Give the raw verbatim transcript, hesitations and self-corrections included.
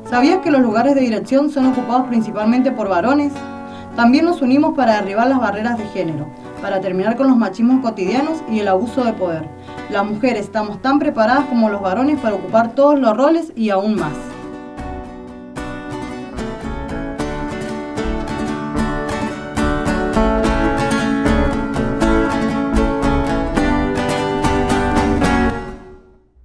¿Sabías que los lugares de dirección son ocupados principalmente por varones? También nos unimos para derribar las barreras de género, para terminar con los machismos cotidianos y el abuso de poder. Las mujeres estamos tan preparadas como los varones para ocupar todos los roles y aún más.